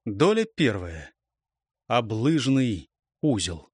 Доля первая. Облыжный узел.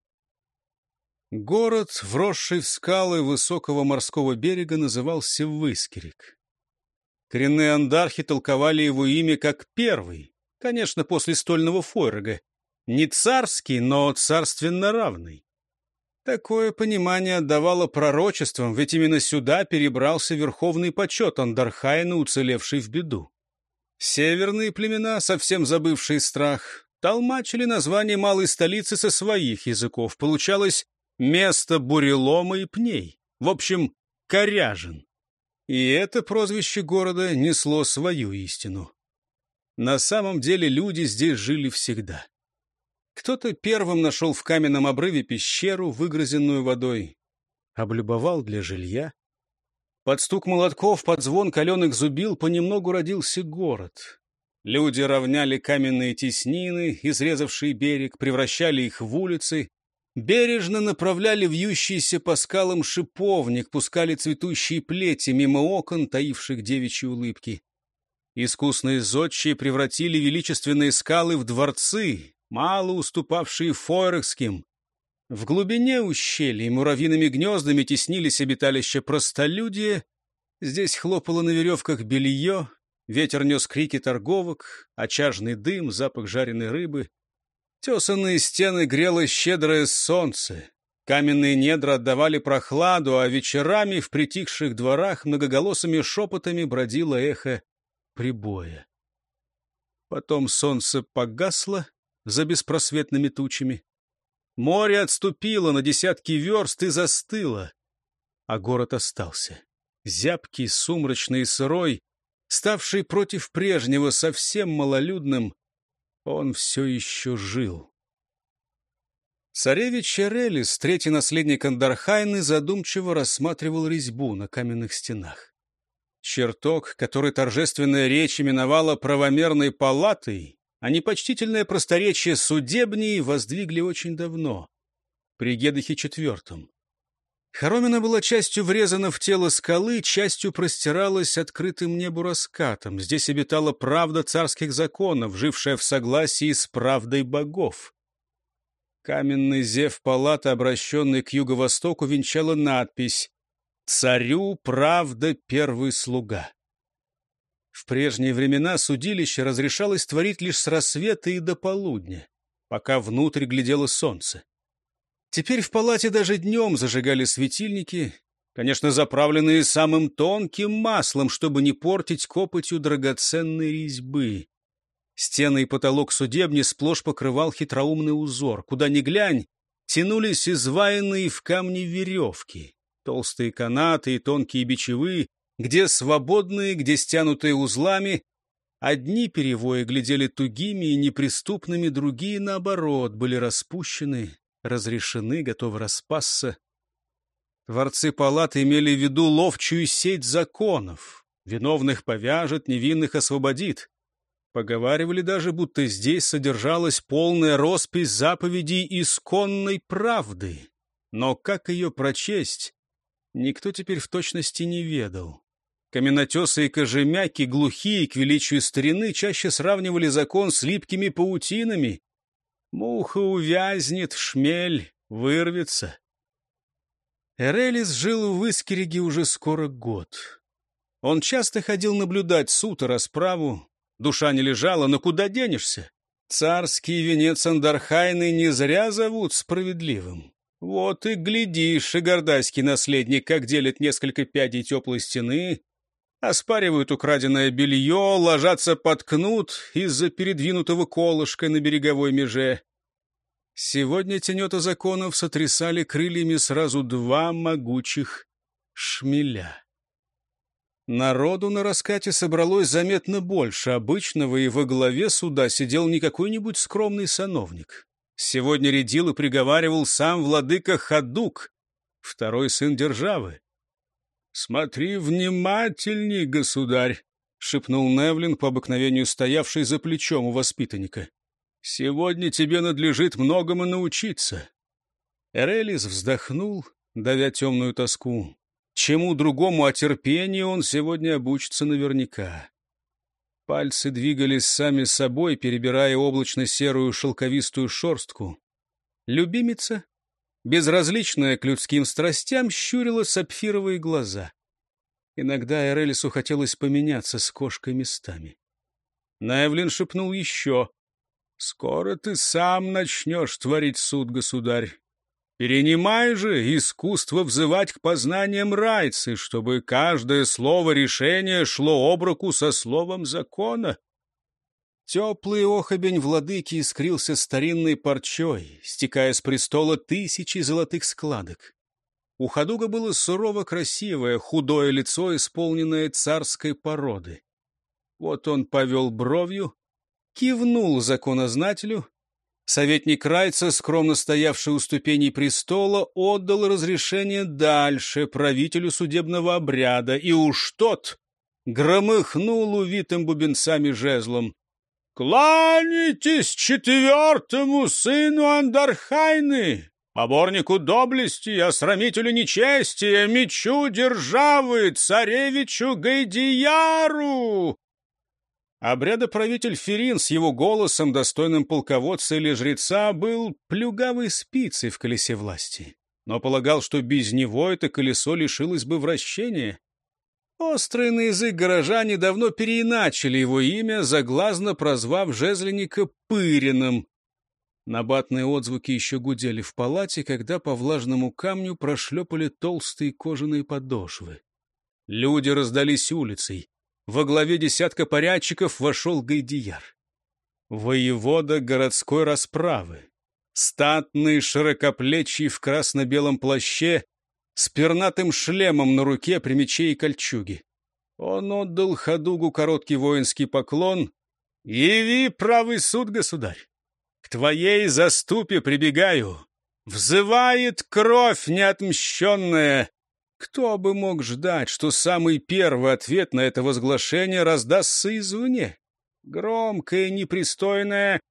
Город, вросший в скалы высокого морского берега, назывался Выскерик. Коренные андархи толковали его имя как первый, конечно, после стольного фойрага. Не царский, но царственно равный. Такое понимание отдавало пророчествам, ведь именно сюда перебрался верховный почет Андархайна, уцелевший в беду. Северные племена, совсем забывшие страх, толмачили название малой столицы со своих языков. Получалось место бурелома и пней. В общем, Коряжин. И это прозвище города несло свою истину. На самом деле люди здесь жили всегда. Кто-то первым нашел в каменном обрыве пещеру, выгрызенную водой, облюбовал для жилья. Под стук молотков, под звон каленых зубил понемногу родился город. Люди равняли каменные теснины, изрезавшие берег, превращали их в улицы, бережно направляли вьющийся по скалам шиповник, пускали цветущие плети мимо окон, таивших девичьи улыбки. Искусные зодчие превратили величественные скалы в дворцы, мало уступавшие фойрахским. В глубине ущелий муравьиными гнездами теснились обиталища простолюдия. Здесь хлопало на веревках белье, ветер нес крики торговок, очажный дым, запах жареной рыбы. Тесанные стены грело щедрое солнце. Каменные недра отдавали прохладу, а вечерами в притихших дворах многоголосыми шепотами бродило эхо прибоя. Потом солнце погасло за беспросветными тучами. Море отступило на десятки верст и застыло, а город остался. Зябкий, сумрачный и сырой, ставший против прежнего совсем малолюдным, он все еще жил. Царевич Эрелис, третий наследник Андархайны, задумчиво рассматривал резьбу на каменных стенах. Чертог, который торжественная речь именовала правомерной палатой, а непочтительное просторечие судебней воздвигли очень давно, при Гедахе IV. Хоромина была частью врезана в тело скалы, частью простиралась открытым небу раскатом. Здесь обитала правда царских законов, жившая в согласии с правдой богов. Каменный зев палаты, обращенный к юго-востоку, венчала надпись «Царю правда первый слуга». В прежние времена судилище разрешалось творить лишь с рассвета и до полудня, пока внутрь глядело солнце. Теперь в палате даже днем зажигали светильники, конечно, заправленные самым тонким маслом, чтобы не портить копотью драгоценной резьбы. Стены и потолок судебни сплошь покрывал хитроумный узор. Куда ни глянь, тянулись изваянные в камне веревки, толстые канаты и тонкие бичевые, где свободные, где стянутые узлами. Одни перевои глядели тугими и неприступными, другие, наоборот, были распущены, разрешены, готовы распасться. Творцы палаты имели в виду ловчую сеть законов. Виновных повяжет, невинных освободит. Поговаривали даже, будто здесь содержалась полная роспись заповедей исконной правды. Но как ее прочесть, никто теперь в точности не ведал. Каменотесы и кожемяки, глухие к величию старины, чаще сравнивали закон с липкими паутинами. Муха увязнет, шмель вырвется. Эрелис жил в Выскериге уже скоро год. Он часто ходил наблюдать суд и расправу. Душа не лежала, но куда денешься? Царский венец Андархайны не зря зовут справедливым. Вот и глядишь, шигардайский наследник, как делит несколько пядей теплой стены, оспаривают украденное белье, ложатся под кнут из-за передвинутого колышка на береговой меже. Сегодня тенета законов сотрясали крыльями сразу два могучих шмеля. Народу на раскате собралось заметно больше обычного, и во главе суда сидел не какой-нибудь скромный сановник. Сегодня рядил и приговаривал сам владыка Хадук, второй сын державы. «Смотри внимательней, государь», — шепнул Невлин, по обыкновению стоявший за плечом у воспитанника. «Сегодня тебе надлежит многому научиться». Эрелис вздохнул, давя темную тоску. Чему другому, а терпению он сегодня обучится наверняка. Пальцы двигались сами собой, перебирая облачно-серую шелковистую шерстку. Любимица, безразличная к людским страстям, щурила сапфировые глаза. Иногда Эрелису хотелось поменяться с кошкой местами. Наэвлин шепнул еще: «Скоро ты сам начнешь творить суд, государь. Перенимай же искусство взывать к познаниям Райцы, чтобы каждое слово решения шло об руку со словом закона». Теплый охобень владыки искрился старинной парчой, стекая с престола тысячи золотых складок. У Хадуга было сурово красивое, худое лицо, исполненное царской породы. Вот он повел бровью, кивнул законознателю. Советник Райца, скромно стоявший у ступеней престола, отдал разрешение дальше правителю судебного обряда, и уж тот громыхнул увитым бубенцами жезлом. «Кланяйтесь четвертому сыну Андархайны, поборнику доблести, осрамителю нечестия, мечу державы, царевичу Гайдияру!» Обрядоправитель Ферин с его голосом, достойным полководца или жреца, был плюгавой спицей в колесе власти, но полагал, что без него это колесо лишилось бы вращения. Острые на язык горожане давно переиначили его имя, заглазно прозвав жезлинника Пыриным. Набатные отзвуки еще гудели в палате, когда по влажному камню прошлепали толстые кожаные подошвы. Люди раздались улицей. Во главе десятка порядчиков вошел Гайдияр. Воевода городской расправы. Статный, широкоплечий в красно-белом плаще, с пернатым шлемом на руке при мече и кольчуге. Он отдал Хадугу короткий воинский поклон. «Яви правый суд, государь! К твоей заступе прибегаю! Взывает кровь неотмщенная!» Кто бы мог ждать, что самый первый ответ на это возглашение раздастся извне? Громкое, непристойное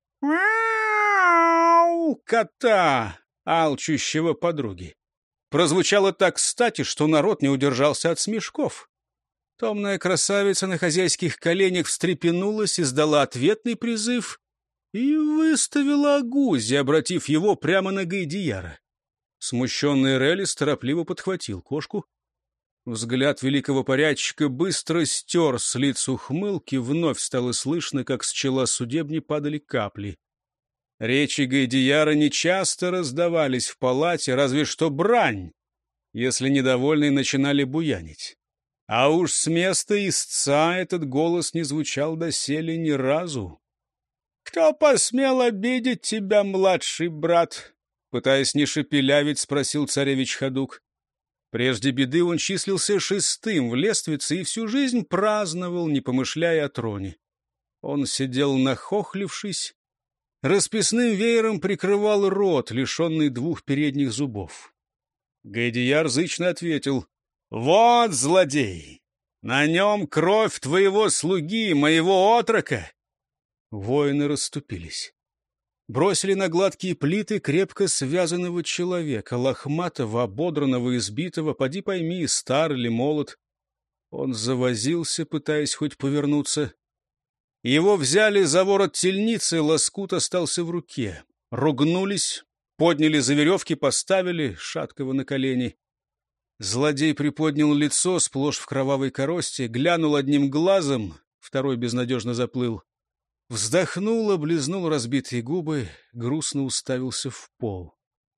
«Мяу» кота, алчущего подруги. Прозвучало так кстати, что народ не удержался от смешков. Томная красавица на хозяйских коленях встрепенулась, издала ответный призыв и выставила Агузи, обратив его прямо на Гайдияра. Смущенный Релис торопливо подхватил кошку. Взгляд великого порядчика быстро стер с лиц ухмылки, вновь стало слышно, как с чела судебни падали капли. Речи Гайдияра нечасто раздавались в палате, разве что брань, если недовольные начинали буянить. А уж с места истца этот голос не звучал доселе ни разу. «Кто посмел обидеть тебя, младший брат?» Пытаясь не шепелявить, спросил царевич Хадуг. Прежде беды он числился шестым в лествице и всю жизнь праздновал, не помышляя о троне. Он сидел нахохлившись, расписным веером прикрывал рот, лишенный двух передних зубов. Гайдияр зычно ответил: «Вот злодей! На нем кровь твоего слуги, моего отрока!» Воины расступились. Бросили на гладкие плиты крепко связанного человека, лохматого, ободранного, избитого, поди пойми, стар или молод. Он завозился, пытаясь хоть повернуться. Его взяли за ворот тельницы, лоскут остался в руке. Ругнулись, подняли за веревки, поставили шаткого на колени. Злодей приподнял лицо, сплошь в кровавой коросте, глянул одним глазом, второй безнадежно заплыл. Вздохнул, облизнул разбитые губы, грустно уставился в пол.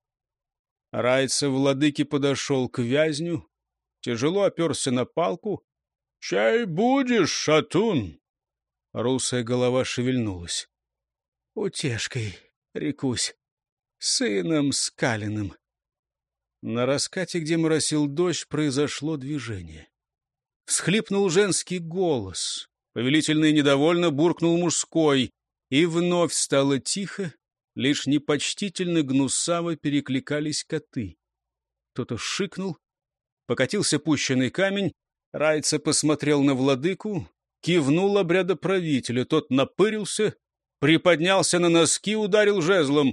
Райца владыки подошел к вязню, тяжело оперся на палку. — Чай будешь, шатун? Русая голова шевельнулась. — Утешкой рекусь, сыном Скалиным. На раскате, где моросил дождь, произошло движение. Всхлипнул женский голос. Повелительно и недовольно буркнул мужской, и вновь стало тихо, лишь непочтительно гнусаво перекликались коты. Кто-то шикнул, покатился пущенный камень, Райца посмотрел на владыку, кивнул обрядоправителю, тот напырился, приподнялся на носки, ударил жезлом.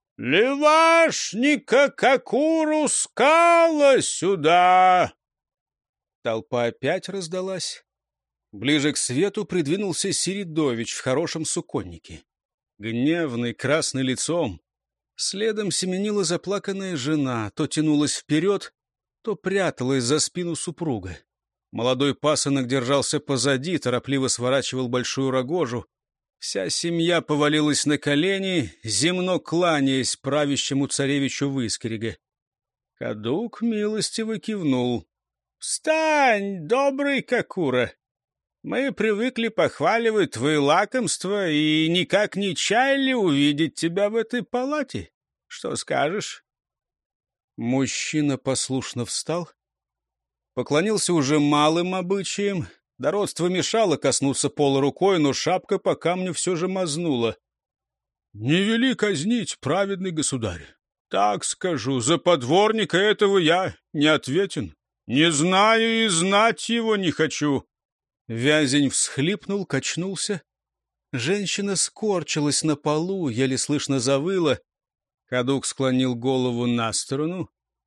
«Левашника Какуру скала сюда!» Толпа опять раздалась. Ближе к свету придвинулся Середович в хорошем суконнике. Гневный, красный лицом. Следом семенила заплаканная жена, то тянулась вперед, то пряталась за спину супруга. Молодой пасынок держался позади, торопливо сворачивал большую рогожу. Вся семья повалилась на колени, земно кланяясь правящему царевичу Выскерега. Кадук милостиво кивнул. — Встань, добрый Кокура! Мы привыкли похваливать твои лакомства и никак не чаяли увидеть тебя в этой палате. Что скажешь? Мужчина послушно встал, поклонился уже малым обычаем. Дородство мешало коснуться пола рукой, но шапка по камню все же мазнула. — Не вели казнить, праведный государь. Так скажу, за подворника этого я не ответен. Не знаю и знать его не хочу. Вязень всхлипнул, качнулся. Женщина скорчилась на полу, еле слышно завыла. Кадук склонил голову на сторону.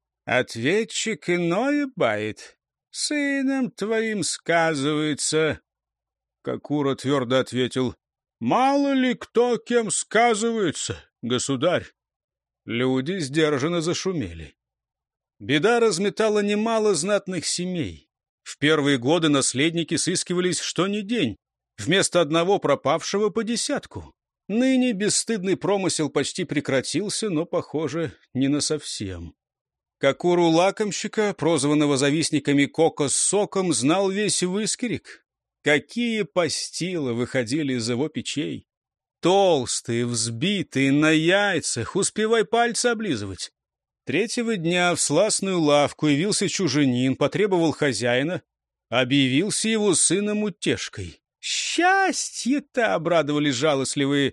Ответчик иное бает. Сыном твоим сказывается. Кокура твердо ответил. Мало ли кто кем сказывается, государь. Люди сдержанно зашумели. Беда разметала немало знатных семей. В первые годы наследники сыскивались что ни день. Вместо одного пропавшего по десятку. Ныне бесстыдный промысел почти прекратился, но, похоже, не насовсем. Кокуру лакомщика, прозванного завистниками Коко с соком, знал весь Выскерик. Какие пастилы выходили из его печей! Толстые, взбитые, на яйцах, успевай пальцы облизывать. Третьего дня в сластную лавку явился чуженин, потребовал хозяина, объявился его сыном Утешкой. «Счастье-то!» — обрадовались жалостливые.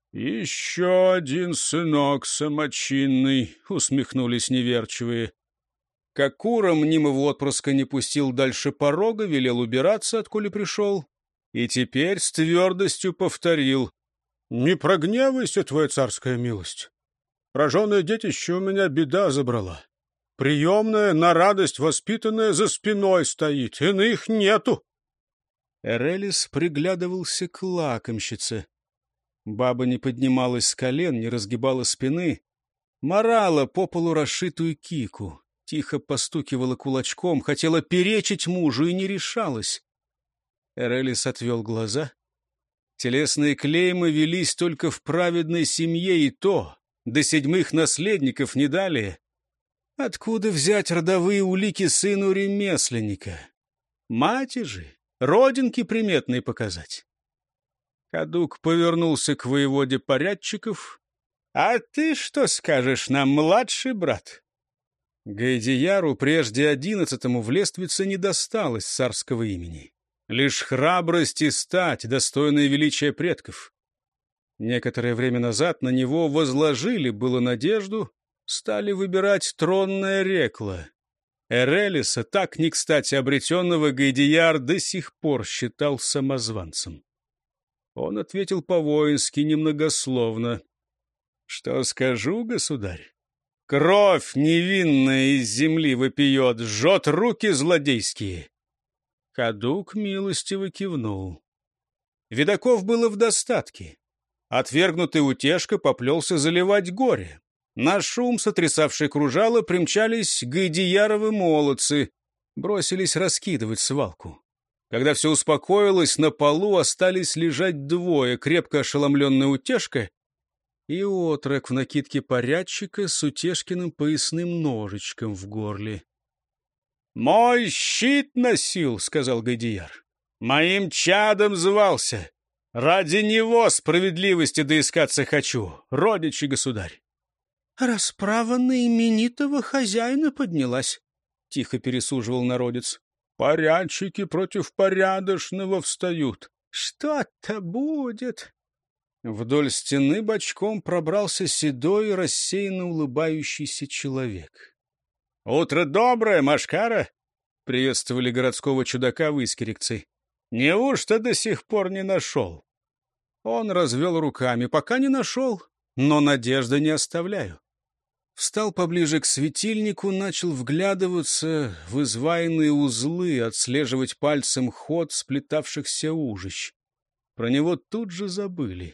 «Еще один сынок самочинный!» — усмехнулись неверчивые. Кокура мнимого отпрыска не пустил дальше порога, велел убираться, откуда пришел, и теперь с твердостью повторил. «Не прогневайся, твоя царская милость. Роженое детище у меня беда забрала. Приемная, на радость воспитанная, за спиной стоит, иных нету». Эрелис приглядывался к лакомщице. Баба не поднималась с колен, не разгибала спины, марала по полу расшитую кику, тихо постукивала кулачком, хотела перечить мужу и не решалась. Эрелис отвел глаза. Телесные клеймы велись только в праведной семье, и то до 7 наследников не далее. Откуда взять родовые улики сыну ремесленника? Мати же, родинки приметные показать. Кадук повернулся к воеводе порядчиков. — А ты что скажешь нам, младший брат? Гайдияру прежде 11-му в Лествице не досталось царского имени. Лишь храбрость и стать, достойное величия предков. Некоторое время назад на него возложили было надежду, стали выбирать тронное рекло. Эрелиса, так не кстати обретенного, Гайдияр до сих пор считал самозванцем. Он ответил по-воински, немногословно. — Что скажу, государь? Кровь невинная из земли вопиет, жжет руки злодейские. Кадук милостиво кивнул. Видаков было в достатке. Отвергнутый Утешка поплелся заливать горе. На шум, сотрясавший кружало, примчались Гайдияровы молодцы, бросились раскидывать свалку. Когда все успокоилось, на полу остались лежать двое, крепко ошеломленная Утешка и отрок в накидке порядчика с Утешкиным поясным ножичком в горле. — Мой щит носил, — сказал Гайдияр. — Моим чадом звался. Ради него справедливости доискаться хочу, родичи государь. — Расправа на именитого хозяина поднялась, — тихо пересуживал народец. — Порядчики против порядочного встают. Что-то будет. Вдоль стены бочком пробрался седой, рассеянно улыбающийся человек. — Утро доброе, Машкара! — приветствовали городского чудака выскерикцы. — Неужто до сих пор не нашел? Он развел руками. — Пока не нашел, но надежды не оставляю. Встал поближе к светильнику, начал вглядываться в изваянные узлы, отслеживать пальцем ход сплетавшихся ужищ. Про него тут же забыли.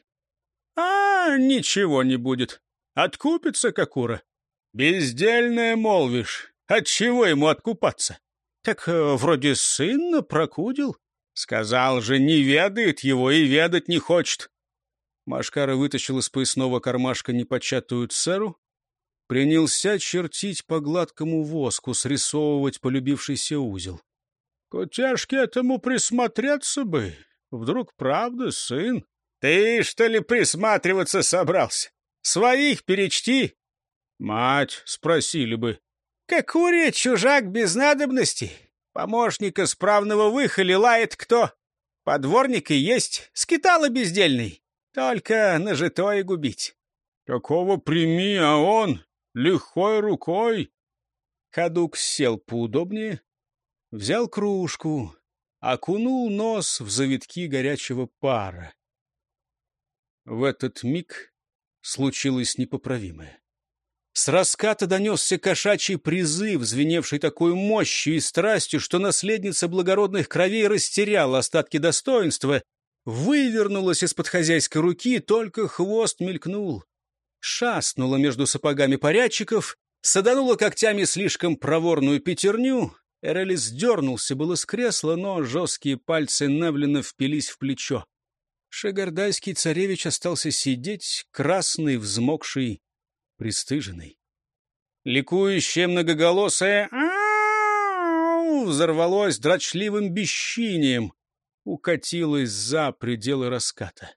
Ничего не будет. Откупится Кокура. Бездельное молвишь. Отчего ему откупаться? Так вроде сына прокудил. Сказал же, не ведает его и ведать не хочет. Машкара вытащил из поясного кармашка непочатую церу, принялся чертить по гладкому воску, срисовывать полюбившийся узел. Котяшке этому присмотреться бы. Вдруг правда сын? Ты, что ли, присматриваться собрался? Своих перечти. Мать спросили бы. Кокуре чужак без надобности. Помощника справного выхоли лает кто? Подворник и есть, скитало бездельный. Только нажитое губить. Какого прими, а он лихой рукой. Ходук сел поудобнее, взял кружку, окунул нос в завитки горячего пара. В этот миг случилось непоправимое. С раската донесся кошачий призыв, звеневший такой мощью и страстью, что наследница благородных кровей растеряла остатки достоинства, вывернулась из-под хозяйской руки, только хвост мелькнул. Шастнула между сапогами порядчиков, саданула когтями слишком проворную пятерню. Эрелис дернулся было с кресла, но жесткие пальцы Невлина впились в плечо. Шагардайский царевич остался сидеть, красный, взмокший, пристыженный. Ликующее многоголосое «Ау!» взорвалось дрочливым бесчинием, укатилось за пределы раската.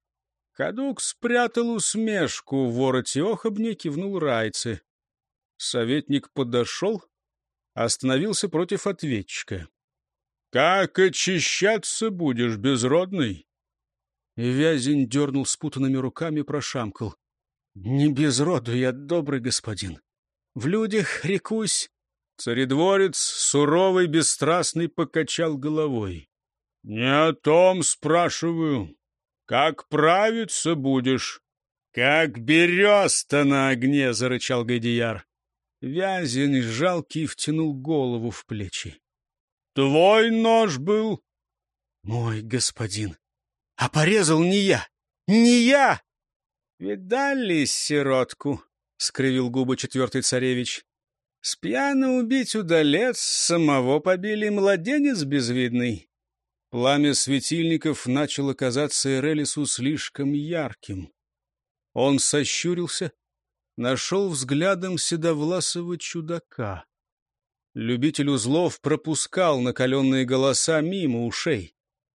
Ходук спрятал усмешку в вороте охобни, кивнул райце. Советник подошел, остановился против ответчика. — Как очищаться будешь, безродный? Вязень дернул спутанными руками, прошамкал. — Не без роду я, добрый господин. В людях рекусь. Царедворец, суровый, бесстрастный, покачал головой. — Не о том спрашиваю. Как правиться будешь? — Как береста на огне, — зарычал Гайдияр. Вязень жалкий втянул голову в плечи. — Твой нож был? — Мой господин. А порезал не я. Не я! — Видали сиротку? — скривил губы четвертый царевич. — Спьяно убить удалец, самого побили младенец безвидный. Пламя светильников начало казаться Эрелису слишком ярким. Он сощурился, нашел взглядом седовласого чудака. Любитель узлов пропускал накаленные голоса мимо ушей.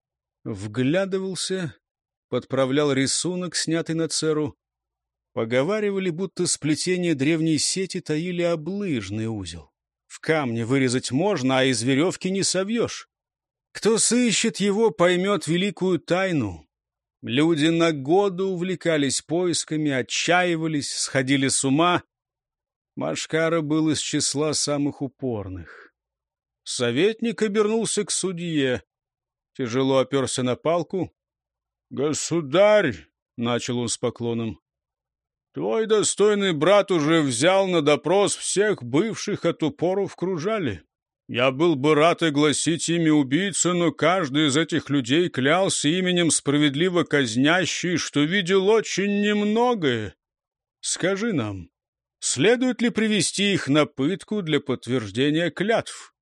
Вглядывался, подправлял рисунок, снятый на церу. Поговаривали, будто сплетение древней сети таили облыжный узел. В камне вырезать можно, а из веревки не совьешь. Кто сыщет его, поймет великую тайну. Люди на годы увлекались поисками, отчаивались, сходили с ума. Машкара был из числа самых упорных. Советник обернулся к судье, тяжело оперся на палку. — Государь, — начал он с поклоном, — твой достойный брат уже взял на допрос всех бывших от упору в кружале. Я был бы рад огласить имя убийцы, но каждый из этих людей клялся именем справедливо казнящий, что видел очень немногое. Скажи нам, следует ли привести их на пытку для подтверждения клятв?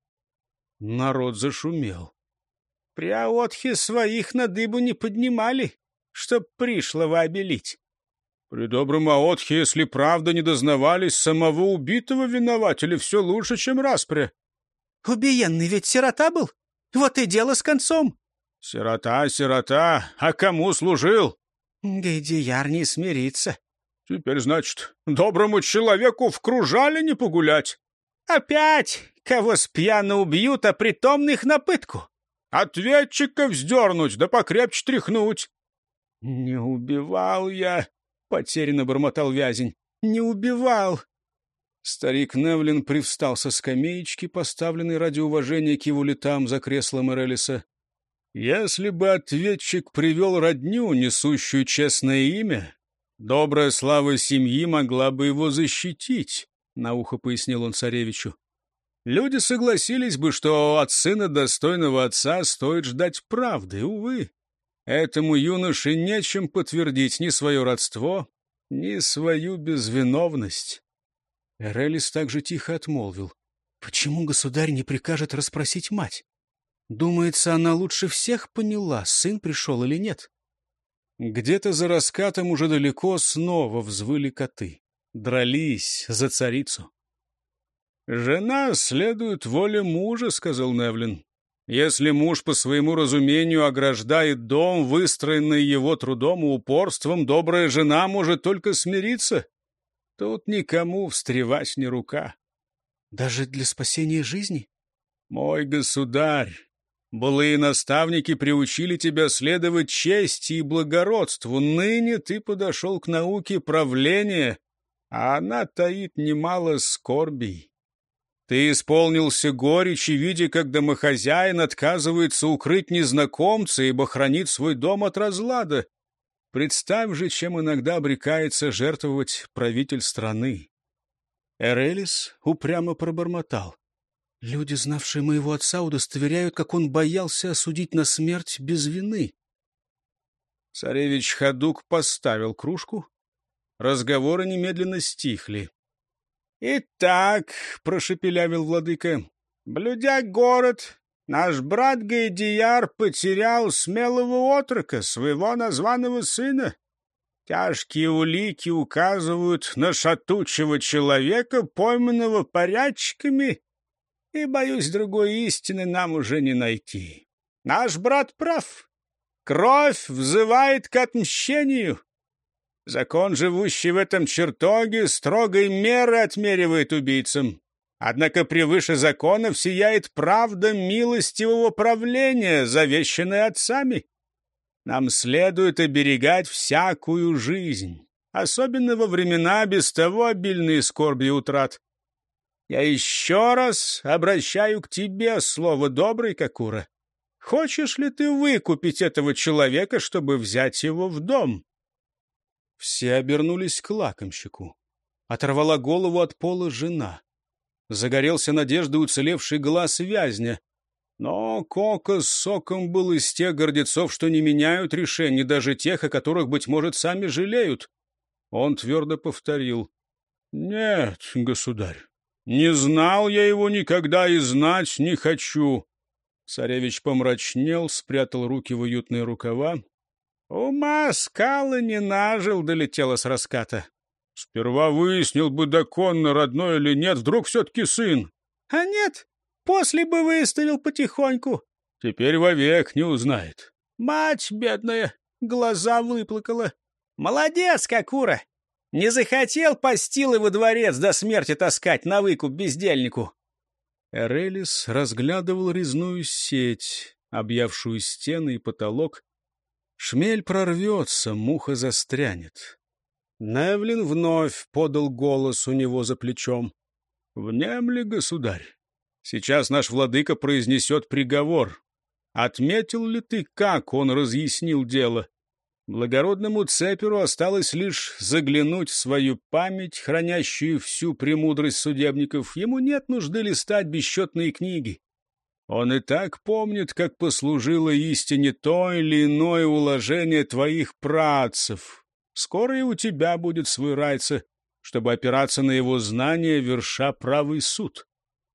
Народ зашумел. При Аотхе своих на дыбу не поднимали, чтоб пришлого обелить. При добром Аотхе, если правда не дознавались, самого убитого винователи все лучше, чем распря. Убиенный ведь сирота был? Вот и дело с концом. Сирота, сирота, а кому служил? Гайдияр не смирится. Теперь, значит, доброму человеку в кружале не погулять. Опять кого спьяно убьют, а притомных на пытку. Ответчика вздернуть, да покрепче тряхнуть. Не убивал я, потерянно бормотал Вязень. Не убивал. Старик Невлин привстал со скамеечки, поставленной ради уважения к его летам за креслом Эрелиса. Если бы ответчик привел родню, несущую честное имя, Добрая слава семьи могла бы его защитить, — на ухо пояснил он царевичу. Люди согласились бы, что от сына достойного отца стоит ждать правды. Увы, этому юноше нечем подтвердить ни свое родство, ни свою безвиновность. Эрелис также тихо отмолвил. Почему государь не прикажет расспросить мать? Думается, она лучше всех поняла, сын пришел или нет. Где-то за раскатом уже далеко снова взвыли коты. Дрались за царицу. «Жена следует воле мужа», — сказал Невлин. «Если муж по своему разумению ограждает дом, выстроенный его трудом и упорством, добрая жена может только смириться. Тут никому встревать не рука». «Даже для спасения жизни?» «Мой государь, былые наставники приучили тебя следовать чести и благородству. Ныне ты подошел к науке правления, а она таит немало скорбей. Ты исполнился горечи, видя, как домохозяин отказывается укрыть незнакомца, ибо хранит свой дом от разлада. Представь же, чем иногда обрекается жертвовать правитель страны». Эрелис упрямо пробормотал. «Люди, знавшие моего отца, удостоверяют, как он боялся осудить на смерть без вины». Царевич Ходук поставил кружку. Разговоры немедленно стихли. «Итак, — прошепелявил владыка, — блюдя город, наш брат Гайдияр потерял смелого отрока, своего названного сына. Тяжкие улики указывают на шатучего человека, пойманного порядчиками, и, боюсь, другой истины нам уже не найти. Наш брат прав. Кровь взывает к отмщению. Закон, живущий в этом чертоге, строгой меры отмеривает убийцам. Однако превыше законов сияет правда милостивого правления, завещанная отцами. Нам следует оберегать всякую жизнь, особенно во времена без того обильные скорби и утрат. Я еще раз обращаю к тебе слово добрый, Кокура. Хочешь ли ты выкупить этого человека, чтобы взять его в дом?» Все обернулись к лакомщику. Оторвала голову от пола жена. Загорелся надеждой уцелевший глаз вязня. Но Кока с соком был из тех гордецов, что не меняют решений, даже тех, о которых, быть может, сами жалеют. Он твердо повторил: «Нет, государь, не знал я его никогда и знать не хочу». Царевич помрачнел, спрятал руки в уютные рукава. «Ума скалы не нажил», — долетело с раската. «Сперва выяснил бы, доконно родной или нет, вдруг все-таки сын». «А нет, после бы выставил потихоньку». «Теперь вовек не узнает». «Мать бедная, глаза выплакала». «Молодец, Кокура! Не захотел постилы во дворец до смерти таскать на выкуп бездельнику». Эрелис разглядывал резную сеть, объявшую стены и потолок. Шмель прорвется, муха застрянет. Невлин вновь подал голос у него за плечом. «Внемли, государь, сейчас наш владыка произнесет приговор. Отметил ли ты, как он разъяснил дело? Благородному Цеперу осталось лишь заглянуть в свою память, хранящую всю премудрость судебников. Ему нет нужды листать бесчетные книги. Он и так помнит, как послужило истине то или иное уложение твоих праотцев. Скоро и у тебя будет свой райца, чтобы опираться на его знания, верша правый суд».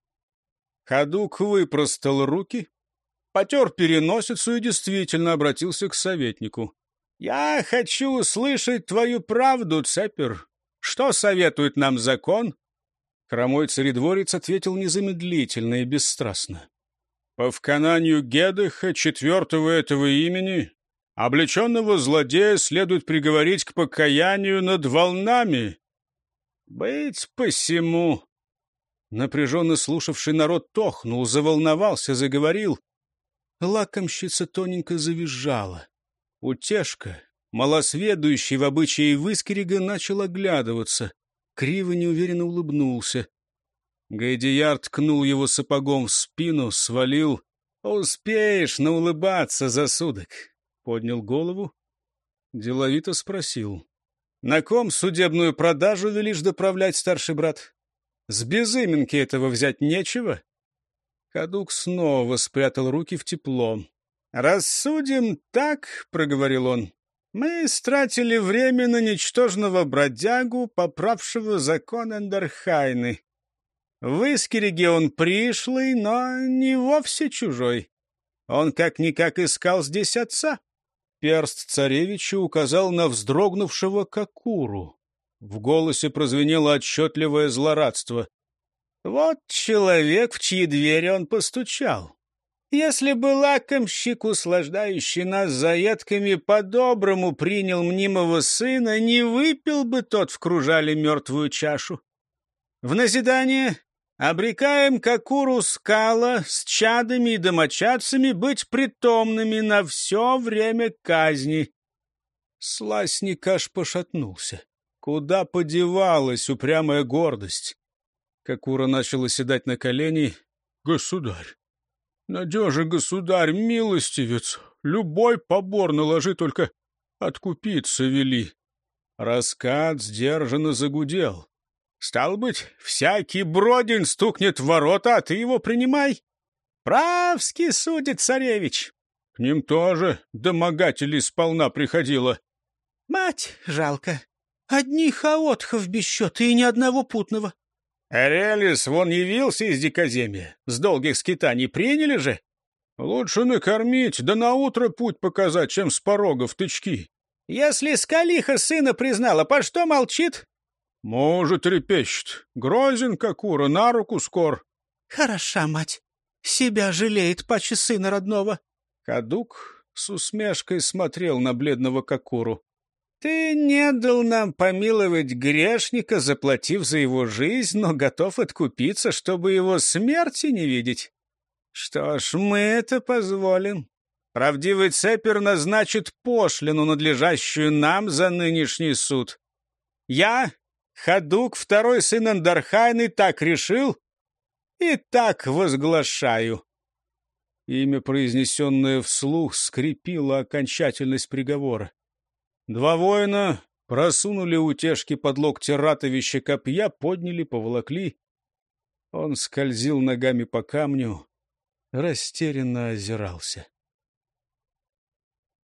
Ходук выпростал руки, потер переносицу и действительно обратился к советнику. «Я хочу услышать твою правду, Цепер. Что советует нам закон?» Хромой царедворец ответил незамедлительно и бесстрастно. «По вкананию Гедеха, четвертого этого имени, облеченного злодея следует приговорить к покаянию над волнами». «Быть посему». Напряженно слушавший народ тохнул, заволновался, заговорил. Лакомщица тоненько завизжала. Утешка, малосведущий в обычае Выскерега, начал оглядываться. Криво неуверенно улыбнулся. Гайдияр ткнул его сапогом в спину, свалил. «Успеешь наулыбаться, засудок!» Поднял голову, деловито спросил. На ком судебную продажу велишь доправлять, старший брат? С безыменки этого взять нечего?» Кадук снова спрятал руки в тепло. «Рассудим так, — проговорил он, — мы стратили время на ничтожного бродягу, поправшего закон Эндерхайны. В Искериге он пришлый, но не вовсе чужой. Он как-никак искал здесь отца». Перст царевича указал на вздрогнувшего Кокуру. В голосе прозвенело отчетливое злорадство. «Вот человек, в чьи двери он постучал. Если бы лакомщик, услаждающий нас заедками, по-доброму принял мнимого сына, не выпил бы тот в кружале мертвую чашу. В назидание обрекаем Кокуру Скала с чадами и домочадцами быть притомными на все время казни». Сласник аж пошатнулся. Куда подевалась упрямая гордость? Кокура начал оседать на колени. «Государь, надежа, государь, милостивец, любой побор наложи, только откупиться вели». Раскат сдержанно загудел. «Стал быть, всякий бродень стукнет в ворота, а ты его принимай. Правски судит царевич». К ним тоже домогателей сполна приходило. «Мать жалко. Одних аотхов без счета и ни одного путного». «Эрелис вон явился из дикоземья. С долгих скитаний приняли же?» «Лучше накормить, да наутро путь показать, чем с порога в тычки». «Если Скалиха сына признала, по что молчит?» «Может, трепещет. Грозен Кокура, на руку скор». «Хороша мать. Себя жалеет паче сына родного». Кадук с усмешкой смотрел на бледного Кокуру. «Ты не дал нам помиловать грешника, заплатив за его жизнь, но готов откупиться, чтобы его смерти не видеть. Что ж, мы это позволим. Правдивый цепер назначит пошлину, надлежащую нам за нынешний суд. Я, Кадук, второй сын Андархайны, так решил и так возглашаю». Имя, произнесенное вслух, скрепило окончательность приговора. Два воина просунули утежки под локти ратовища копья, подняли, поволокли. Он скользил ногами по камню, растерянно озирался.